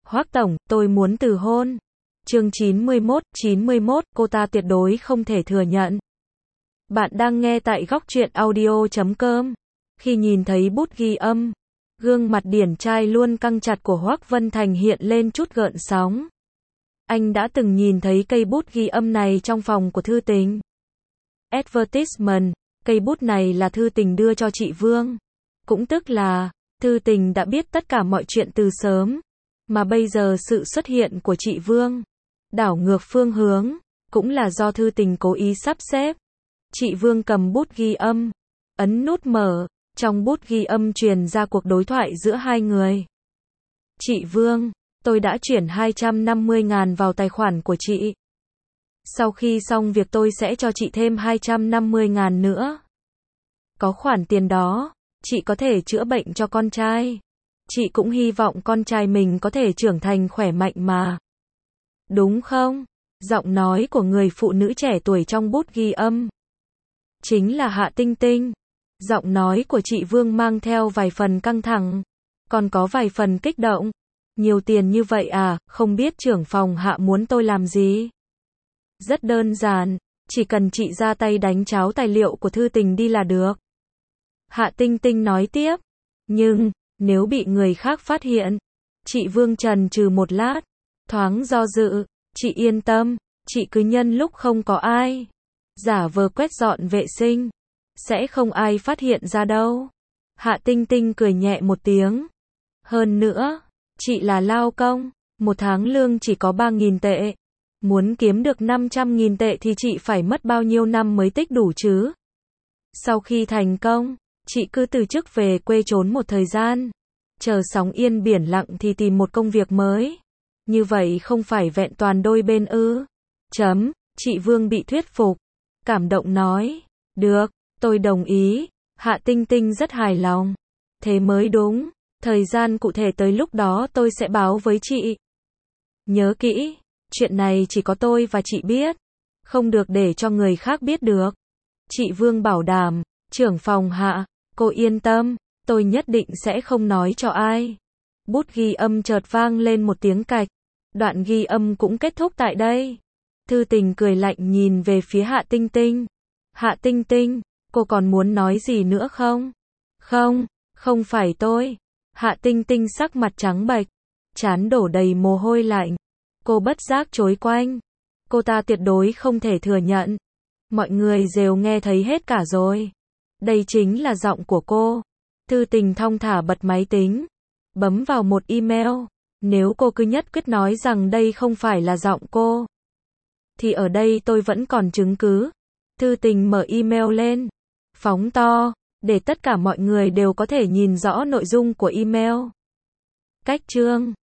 Hoắc tổng, tôi muốn từ hôn. Chương 91, cô ta tuyệt đối không thể thừa nhận. Bạn đang nghe tại góc truyện audio.com. Khi nhìn thấy bút ghi âm, gương mặt điển trai luôn căng chặt của Hoắc Vân Thành hiện lên chút gợn sóng. Anh đã từng nhìn thấy cây bút ghi âm này trong phòng của Thư Tình. Advertisement, cây bút này là Thư Tình đưa cho chị Vương. Cũng tức là, Thư Tình đã biết tất cả mọi chuyện từ sớm. Mà bây giờ sự xuất hiện của chị Vương, đảo ngược phương hướng, cũng là do Thư Tình cố ý sắp xếp. Chị Vương cầm bút ghi âm, ấn nút mở, trong bút ghi âm truyền ra cuộc đối thoại giữa hai người. Chị Vương, tôi đã chuyển 250.000 vào tài khoản của chị. Sau khi xong việc tôi sẽ cho chị thêm 250.000 nữa. Có khoản tiền đó, chị có thể chữa bệnh cho con trai. Chị cũng hy vọng con trai mình có thể trưởng thành khỏe mạnh mà. Đúng không? Giọng nói của người phụ nữ trẻ tuổi trong bút ghi âm chính là Hạ Tinh Tinh. Giọng nói của chị Vương mang theo vài phần căng thẳng, còn có vài phần kích động. Nhiều tiền như vậy à, không biết trưởng phòng Hạ muốn tôi làm gì? Rất đơn giản, chỉ cần chị ra tay đánh tráo tài liệu của Thư Tình đi là được. Hạ Tinh Tinh nói tiếp. Nhưng, nếu bị người khác phát hiện, chị Vương chần chừ một lát, thoáng do dự, chị yên tâm, chị cứ nhân lúc không có ai, giả vờ quét dọn vệ sinh, sẽ không ai phát hiện ra đâu. Hạ Tinh Tinh cười nhẹ một tiếng. Hơn nữa, chị là lao công, một tháng lương chỉ có 3.000 tệ. Muốn kiếm được 500.000 tệ thì chị phải mất bao nhiêu năm mới tích đủ chứ? Sau khi thành công, chị cứ từ chức về quê trốn một thời gian, chờ sóng yên biển lặng thì tìm một công việc mới. Như vậy không phải vẹn toàn đôi bên ư? Chị Vương bị thuyết phục, cảm động nói, được, tôi đồng ý. Hạ Tinh Tinh rất hài lòng. Thế mới đúng, thời gian cụ thể tới lúc đó tôi sẽ báo với chị. Nhớ kỹ, chuyện này chỉ có tôi và chị biết, không được để cho người khác biết được. Chị Vương bảo đảm, trưởng phòng Hạ, cô yên tâm, tôi nhất định sẽ không nói cho ai. Bút ghi âm chợt vang lên một tiếng cạch. Đoạn ghi âm cũng kết thúc tại đây. Thư Tình cười lạnh nhìn về phía Hạ Tinh Tinh. Hạ Tinh Tinh, cô còn muốn nói gì nữa không? Không phải tôi. Hạ Tinh Tinh sắc mặt trắng bệch, trán đổ đầy mồ hôi lạnh. Cô bất giác chối quanh. Cô ta tuyệt đối không thể thừa nhận. Mọi người đều nghe thấy hết cả rồi. Đây chính là giọng của cô. Thư Tình thong thả bật máy tính, bấm vào một email. Nếu cô cứ nhất quyết nói rằng đây không phải là giọng cô, thì ở đây tôi vẫn còn chứng cứ. Thư Tình mở email lên, phóng to, để tất cả mọi người đều có thể nhìn rõ nội dung của email. Cách chương